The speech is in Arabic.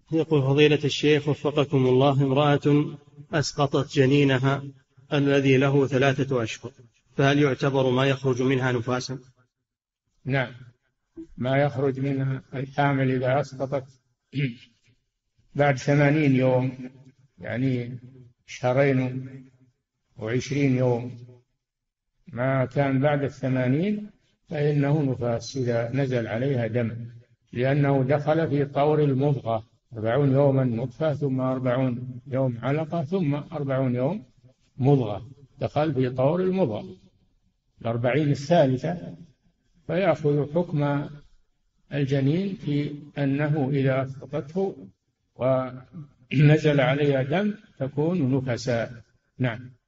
يقول فضيلة الشيخ وفقكم الله، امرأة أسقطت جنينها الذي له 3 أشهر، فهل يعتبر ما يخرج منها نفاسا؟ نعم، ما يخرج منها الحامل إذا أسقطت بعد 80 يوم، يعني 2 شهرين و20 يوم، ما كان بعد 80 فإنه نفاس إذا نزل عليها دم، لأنه دخل في طور المضغة، 40 يوما نطفة، ثم 40 يوم علقة، ثم 40 يوم مضغة، دخل في طور المضغة 40 الثالثة، فيأخذ حكم الجنين في أنه إذا أسقطته ونزل عليها دم تكون نفساء. نعم.